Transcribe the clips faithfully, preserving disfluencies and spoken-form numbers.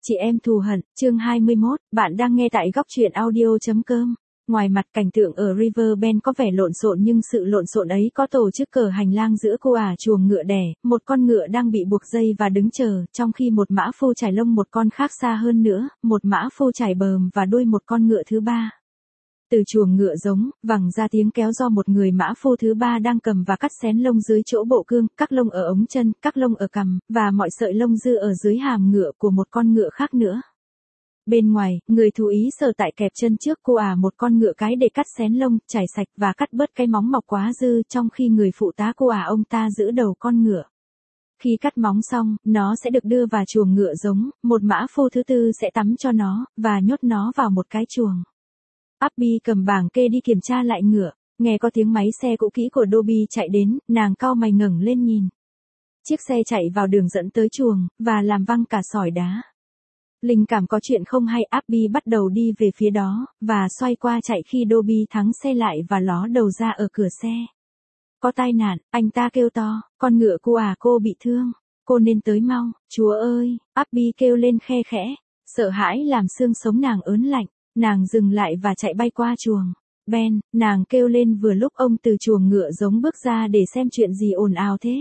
Chị em thù hận, chương hai mươi mốt, bạn đang nghe tại góc truyện audio.com. Ngoài mặt cảnh tượng ở Riverbend có vẻ lộn xộn nhưng sự lộn xộn ấy có tổ chức cờ hành lang giữa cô ả chuồng ngựa đẻ, một con ngựa đang bị buộc dây và đứng chờ, trong khi một mã phu trải lông một con khác xa hơn nữa, một mã phu trải bờm và đuôi một con ngựa thứ ba. Từ chuồng ngựa giống, vẳng ra tiếng kéo do một người mã phu thứ ba đang cầm và cắt xén lông dưới chỗ bộ cương, các lông ở ống chân, các lông ở cằm, và mọi sợi lông dư ở dưới hàm ngựa của một con ngựa khác nữa. Bên ngoài, người thú ý sờ tại kẹp chân trước cô ả một con ngựa cái để cắt xén lông, chải sạch và cắt bớt cái móng mọc quá dư, trong khi người phụ tá cô ả ông ta giữ đầu con ngựa. Khi cắt móng xong, nó sẽ được đưa vào chuồng ngựa giống, một mã phu thứ tư sẽ tắm cho nó, và nhốt nó vào một cái chuồng. Abby cầm bảng kê đi kiểm tra lại ngựa, nghe có tiếng máy xe cũ kỹ của Dobby chạy đến, nàng cau mày ngẩng lên nhìn. Chiếc xe chạy vào đường dẫn tới chuồng, và làm văng cả sỏi đá. Linh cảm có chuyện không hay, Abby bắt đầu đi về phía đó, và xoay qua chạy khi Dobby thắng xe lại và ló đầu ra ở cửa xe. Có tai nạn, anh ta kêu to, con ngựa cô à cô bị thương, cô nên tới mau, chúa ơi, Abby kêu lên khe khẽ, sợ hãi làm xương sống nàng ớn lạnh. Nàng dừng lại và chạy bay qua chuồng. Ben, nàng kêu lên vừa lúc ông từ chuồng ngựa giống bước ra để xem chuyện gì ồn ào thế.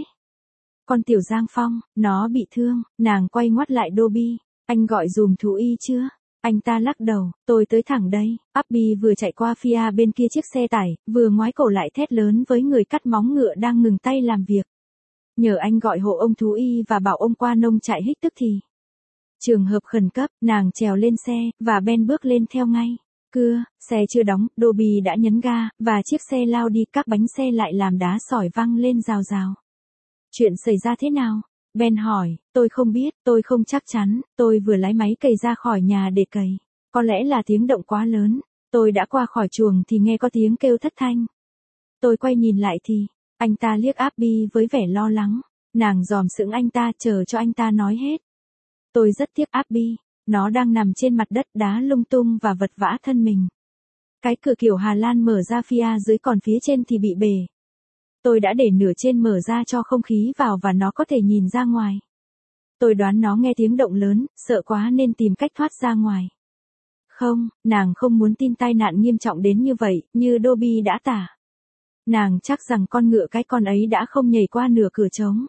Con tiểu Giang Phong, nó bị thương, nàng quay ngoắt lại Dobby. Anh gọi dùm thú y chưa? Anh ta lắc đầu, tôi tới thẳng đây. Abby vừa chạy qua phía bên kia chiếc xe tải, vừa ngoái cổ lại thét lớn với người cắt móng ngựa đang ngừng tay làm việc. Nhờ anh gọi hộ ông thú y và bảo ông qua nông trại hích tức thì. Trường hợp khẩn cấp, nàng trèo lên xe, và Ben bước lên theo ngay. Cưa, xe chưa đóng, Dobby đã nhấn ga, và chiếc xe lao đi, các bánh xe lại làm đá sỏi văng lên rào rào. Chuyện xảy ra thế nào? Ben hỏi, tôi không biết, tôi không chắc chắn, tôi vừa lái máy cày ra khỏi nhà để cày. Có lẽ là tiếng động quá lớn, tôi đã qua khỏi chuồng thì nghe có tiếng kêu thất thanh. Tôi quay nhìn lại thì, anh ta liếc Abby với vẻ lo lắng, nàng dòm sững anh ta chờ cho anh ta nói hết. Tôi rất tiếc Abby, nó đang nằm trên mặt đất đá lung tung và vật vã thân mình. Cái cửa kiểu Hà Lan mở ra phía dưới còn phía trên thì bị bể. Tôi đã để nửa trên mở ra cho không khí vào và nó có thể nhìn ra ngoài. Tôi đoán nó nghe tiếng động lớn, sợ quá nên tìm cách thoát ra ngoài. Không, nàng không muốn tin tai nạn nghiêm trọng đến như vậy, như Dobby đã tả. Nàng chắc rằng con ngựa cái con ấy đã không nhảy qua nửa cửa trống.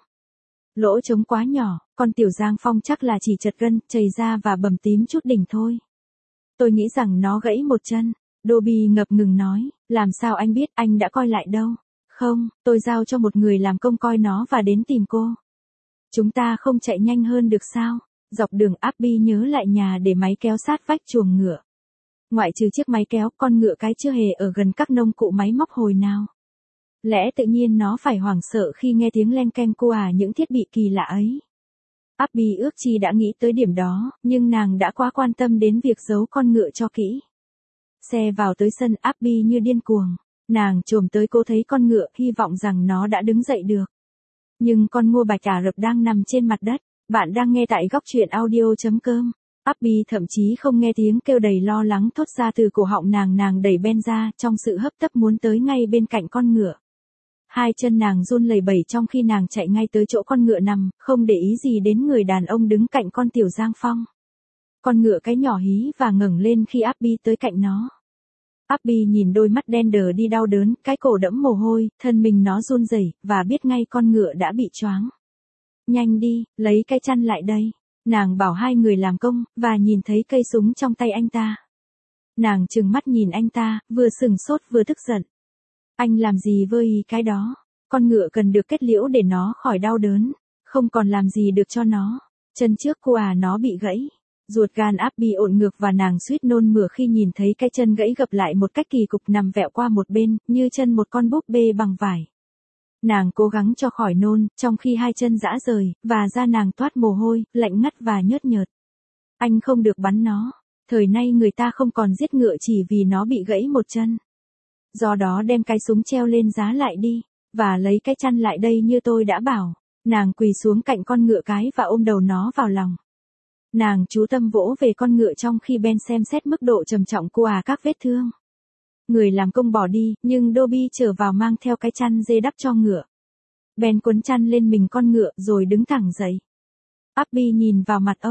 Lỗ trống quá nhỏ, con tiểu Giang Phong chắc là chỉ chật gân, chảy ra và bầm tím chút đỉnh thôi. Tôi nghĩ rằng nó gãy một chân. Dobby ngập ngừng nói, làm sao anh biết, anh đã coi lại đâu. Không, tôi giao cho một người làm công coi nó và đến tìm cô. Chúng ta không chạy nhanh hơn được sao? Dọc đường Abby nhớ lại nhà để máy kéo sát vách chuồng ngựa. Ngoại trừ chiếc máy kéo, con ngựa cái chưa hề ở gần các nông cụ máy móc hồi nào. Lẽ tự nhiên nó phải hoảng sợ khi nghe tiếng len keng cô à những thiết bị kỳ lạ ấy. Abby ước chi đã nghĩ tới điểm đó, nhưng nàng đã quá quan tâm đến việc giấu con ngựa cho kỹ. Xe vào tới sân, Abby như điên cuồng. Nàng chồm tới cô thấy con ngựa, hy vọng rằng nó đã đứng dậy được. Nhưng con ngô bạch Ả Rập đang nằm trên mặt đất. Bạn đang nghe tại góc truyện audio.com. Abby thậm chí không nghe tiếng kêu đầy lo lắng thốt ra từ cổ họng nàng. Nàng đẩy Ben ra, trong sự hấp tấp muốn tới ngay bên cạnh con ngựa. Hai chân nàng run lẩy bẩy trong khi nàng chạy ngay tới chỗ con ngựa nằm, không để ý gì đến người đàn ông đứng cạnh con tiểu Giang Phong. Con ngựa cái nhỏ hí và ngẩng lên khi Abby tới cạnh nó. Abby nhìn đôi mắt đen đờ đi đau đớn, cái cổ đẫm mồ hôi, thân mình nó run rẩy, và biết ngay con ngựa đã bị choáng. Nhanh đi, lấy cái chăn lại đây. Nàng bảo hai người làm công, và nhìn thấy cây súng trong tay anh ta. Nàng trừng mắt nhìn anh ta, vừa sừng sốt vừa tức giận. Anh làm gì với cái đó? Con ngựa cần được kết liễu để nó khỏi đau đớn. Không còn làm gì được cho nó. Chân trước cô à nó bị gãy. Ruột gan Abby ộn ngược và nàng suýt nôn mửa khi nhìn thấy cái chân gãy gập lại một cách kỳ cục nằm vẹo qua một bên, như chân một con búp bê bằng vải. Nàng cố gắng cho khỏi nôn, trong khi hai chân rã rời, và da nàng toát mồ hôi, lạnh ngắt và nhớt nhợt. Anh không được bắn nó. Thời nay người ta không còn giết ngựa chỉ vì nó bị gãy một chân. Do đó đem cái súng treo lên giá lại đi, và lấy cái chăn lại đây như tôi đã bảo. Nàng quỳ xuống cạnh con ngựa cái và ôm đầu nó vào lòng. Nàng chú tâm vỗ về con ngựa trong khi Ben xem xét mức độ trầm trọng của à các vết thương. Người làm công bỏ đi, nhưng Dobby trở vào mang theo cái chăn dê đắp cho ngựa. Ben quấn chăn lên mình con ngựa rồi đứng thẳng dậy. Abby nhìn vào mặt ông.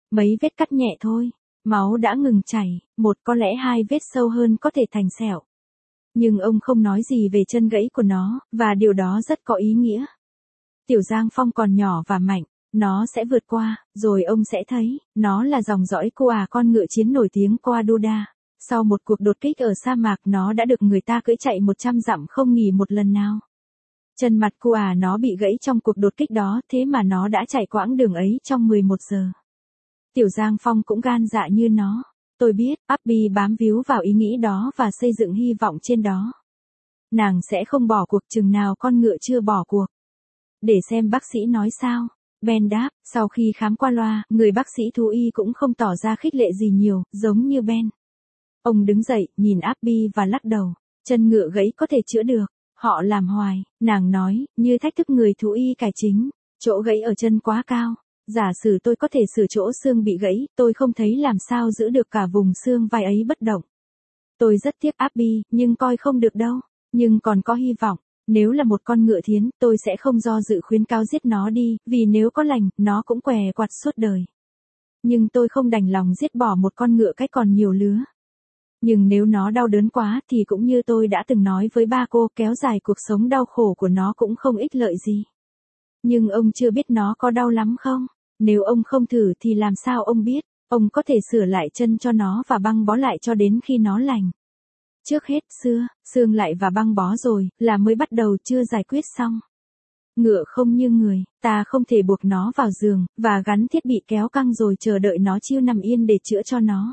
Mấy vết cắt nhẹ thôi, máu đã ngừng chảy, một có lẽ hai vết sâu hơn có thể thành sẹo. Nhưng ông không nói gì về chân gãy của nó, và điều đó rất có ý nghĩa. Tiểu Giang Phong còn nhỏ và mạnh, nó sẽ vượt qua, rồi ông sẽ thấy, nó là dòng dõi của à con ngựa chiến nổi tiếng qua Duda. Sau một cuộc đột kích ở sa mạc nó đã được người ta cưỡi chạy một trăm dặm không nghỉ một lần nào. Chân mặt của à nó bị gãy trong cuộc đột kích đó, thế mà nó đã chạy quãng đường ấy trong mười một giờ. Tiểu Giang Phong cũng gan dạ như nó. Tôi biết, Abby bám víu vào ý nghĩ đó và xây dựng hy vọng trên đó. Nàng sẽ không bỏ cuộc chừng nào con ngựa chưa bỏ cuộc. Để xem bác sĩ nói sao. Ben đáp, sau khi khám qua loa, người bác sĩ thú y cũng không tỏ ra khích lệ gì nhiều, giống như Ben. Ông đứng dậy, nhìn Abby và lắc đầu. Chân ngựa gãy có thể chữa được. Họ làm hoài, nàng nói, như thách thức người thú y cải chính. Chỗ gãy ở chân quá cao. Giả sử tôi có thể sửa chỗ xương bị gãy, tôi không thấy làm sao giữ được cả vùng xương vai ấy bất động. Tôi rất tiếc Abby, nhưng coi không được đâu. Nhưng còn có hy vọng. Nếu là một con ngựa thiến, tôi sẽ không do dự khuyến cáo giết nó đi, vì nếu có lành, nó cũng què quặt suốt đời. Nhưng tôi không đành lòng giết bỏ một con ngựa cách còn nhiều lứa. Nhưng nếu nó đau đớn quá thì cũng như tôi đã từng nói với ba cô, kéo dài cuộc sống đau khổ của nó cũng không ích lợi gì. Nhưng ông chưa biết nó có đau lắm không? Nếu ông không thử thì làm sao ông biết? Ông có thể sửa lại chân cho nó và băng bó lại cho đến khi nó lành. Trước hết, xưa, xương lại và băng bó rồi, là mới bắt đầu chưa giải quyết xong. Ngựa không như người, ta không thể buộc nó vào giường, và gắn thiết bị kéo căng rồi chờ đợi nó chiêu nằm yên để chữa cho nó.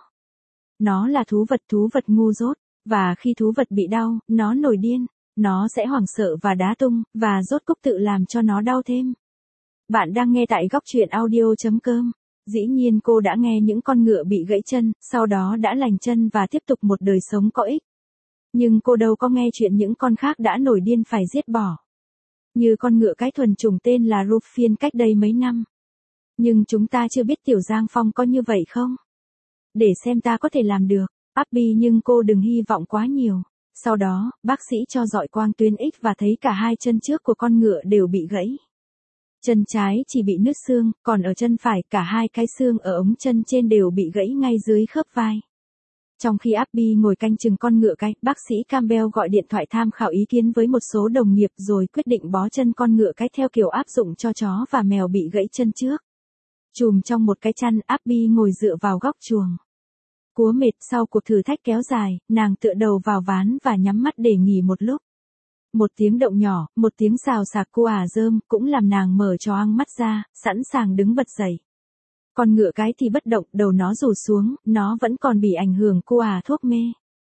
Nó là thú vật thú vật ngu dốt, và khi thú vật bị đau, nó nổi điên, nó sẽ hoảng sợ và đá tung, và rốt cục tự làm cho nó đau thêm. Bạn đang nghe tại góc truyện audio.com. Dĩ nhiên cô đã nghe những con ngựa bị gãy chân, sau đó đã lành chân và tiếp tục một đời sống có ích. Nhưng cô đâu có nghe chuyện những con khác đã nổi điên phải giết bỏ. Như con ngựa cái thuần chủng tên là Ruffian cách đây mấy năm. Nhưng chúng ta chưa biết Tiểu Giang Phong có như vậy không? Để xem ta có thể làm được, Abby, nhưng cô đừng hy vọng quá nhiều. Sau đó, bác sĩ cho dọi quang tuyến X và thấy cả hai chân trước của con ngựa đều bị gãy. Chân trái chỉ bị nứt xương, còn ở chân phải cả hai cái xương ở ống chân trên đều bị gãy ngay dưới khớp vai. Trong khi Abby ngồi canh chừng con ngựa cái, bác sĩ Campbell gọi điện thoại tham khảo ý kiến với một số đồng nghiệp rồi quyết định bó chân con ngựa cái theo kiểu áp dụng cho chó và mèo bị gãy chân trước. Chùm trong một cái chăn, Abby ngồi dựa vào góc chuồng. Cúa mệt sau cuộc thử thách kéo dài, nàng tựa đầu vào ván và nhắm mắt để nghỉ một lúc. Một tiếng động nhỏ, một tiếng xào xạc cua ả rơm cũng làm nàng mở choang mắt ra, sẵn sàng đứng bật dậy. Còn ngựa cái thì bất động, đầu nó rủ xuống, nó vẫn còn bị ảnh hưởng cua ả thuốc mê.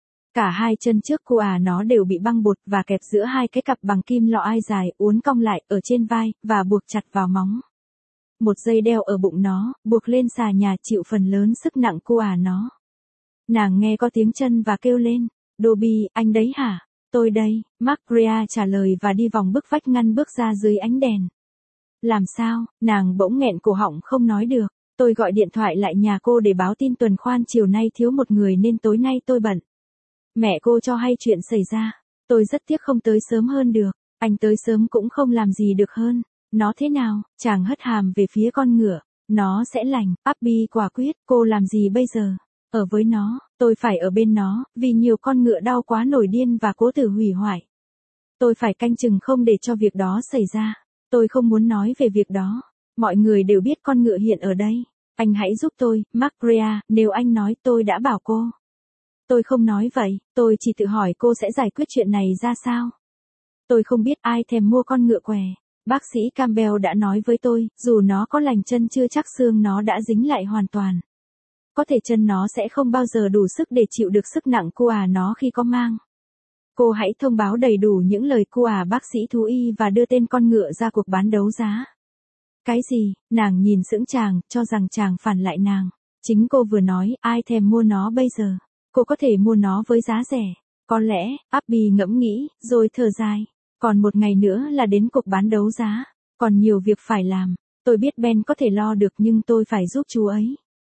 Cả hai chân trước cua ả nó đều bị băng bột và kẹp giữa hai cái cặp bằng kim lọ ai dài, uốn cong lại ở trên vai, và buộc chặt vào móng. Một dây đeo ở bụng nó, buộc lên xà nhà chịu phần lớn sức nặng cua ả nó. Nàng nghe có tiếng chân và kêu lên, Dobby, anh đấy hả? Tôi đây, Margaret trả lời và đi vòng bức vách ngăn bước ra dưới ánh đèn. Làm sao, nàng bỗng nghẹn cổ họng không nói được. Tôi gọi điện thoại lại nhà cô để báo tin tuần khoan chiều nay thiếu một người nên tối nay tôi bận. Mẹ cô cho hay chuyện xảy ra. Tôi rất tiếc không tới sớm hơn được. Anh tới sớm cũng không làm gì được hơn. Nó thế nào? Chàng hất hàm về phía con ngựa. Nó sẽ lành. Abby quả quyết. Cô làm gì bây giờ? Ở với nó. Tôi phải ở bên nó, vì nhiều con ngựa đau quá nổi điên và cố tử hủy hoại. Tôi phải canh chừng không để cho việc đó xảy ra. Tôi không muốn nói về việc đó. Mọi người đều biết con ngựa hiện ở đây. Anh hãy giúp tôi, Margaret, nếu anh nói tôi đã bảo cô. Tôi không nói vậy, tôi chỉ tự hỏi cô sẽ giải quyết chuyện này ra sao. Tôi không biết ai thèm mua con ngựa què. Bác sĩ Campbell đã nói với tôi, dù nó có lành chân chưa chắc xương nó đã dính lại hoàn toàn. Có thể chân nó sẽ không bao giờ đủ sức để chịu được sức nặng của à nó khi có mang. Cô hãy thông báo đầy đủ những lời của à bác sĩ thú y và đưa tên con ngựa ra cuộc bán đấu giá. Cái gì? Nàng nhìn sững chàng, cho rằng chàng phản lại nàng. Chính cô vừa nói, ai thèm mua nó bây giờ? Cô có thể mua nó với giá rẻ. Có lẽ, Abby ngẫm nghĩ, rồi thở dài. Còn một ngày nữa là đến cuộc bán đấu giá. Còn nhiều việc phải làm. Tôi biết Ben có thể lo được nhưng tôi phải giúp chú ấy.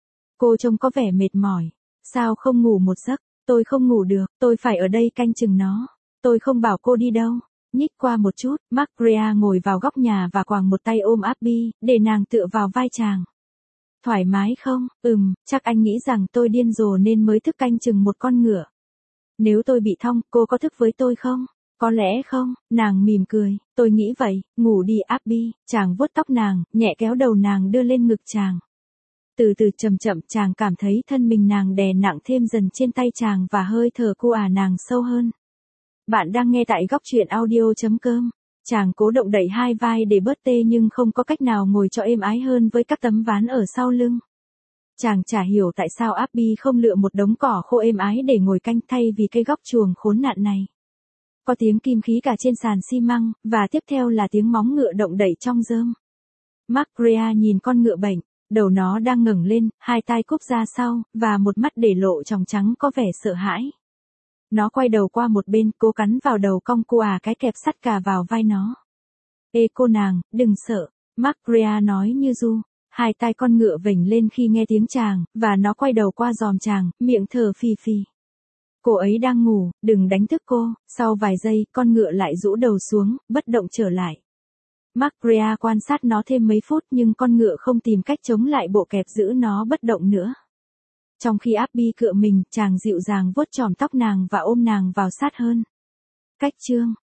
Cô trông có vẻ mệt mỏi. Sao không ngủ một giấc? Tôi không ngủ được, tôi phải ở đây canh chừng nó. Tôi không bảo cô đi đâu. Nhích qua một chút, Margaret ngồi vào góc nhà và quàng một tay ôm Abby, để nàng tựa vào vai chàng. Thoải mái không? Ừm, chắc anh nghĩ rằng tôi điên rồ nên mới thức canh chừng một con ngựa. Nếu tôi bị thong, cô có thức với tôi không? Có lẽ không, nàng mỉm cười, tôi nghĩ vậy, ngủ đi Abby, chàng vuốt tóc nàng, nhẹ kéo đầu nàng đưa lên ngực chàng. Từ từ chậm chậm chàng cảm thấy thân mình nàng đè nặng thêm dần trên tay chàng và hơi thở cu à nàng sâu hơn. Bạn đang nghe tại góc truyện audio.com. Chàng cố động đẩy hai vai để bớt tê nhưng không có cách nào ngồi cho êm ái hơn với các tấm ván ở sau lưng. Chàng chả hiểu tại sao Abby không lựa một đống cỏ khô êm ái để ngồi canh thay vì cây góc chuồng khốn nạn này. Có tiếng kim khí cả trên sàn xi măng, và tiếp theo là tiếng móng ngựa động đẩy trong rơm. Maria nhìn con ngựa bệnh, đầu nó đang ngẩng lên, hai tai cúp ra sau, và một mắt để lộ tròng trắng có vẻ sợ hãi. Nó quay đầu qua một bên, cố cắn vào đầu cong cô à cái kẹp sắt cà vào vai nó. Ê cô nàng, đừng sợ, Maria nói như ru. Hai tai con ngựa vểnh lên khi nghe tiếng chàng, và nó quay đầu qua giòm chàng, miệng thở phì phì. Cô ấy đang ngủ, đừng đánh thức cô. Sau vài giây, con ngựa lại rũ đầu xuống, bất động trở lại. Maria quan sát nó thêm mấy phút nhưng con ngựa không tìm cách chống lại bộ kẹp giữ nó bất động nữa. Trong khi Abby cựa mình, chàng dịu dàng vuốt chòm tóc nàng và ôm nàng vào sát hơn. Cách chương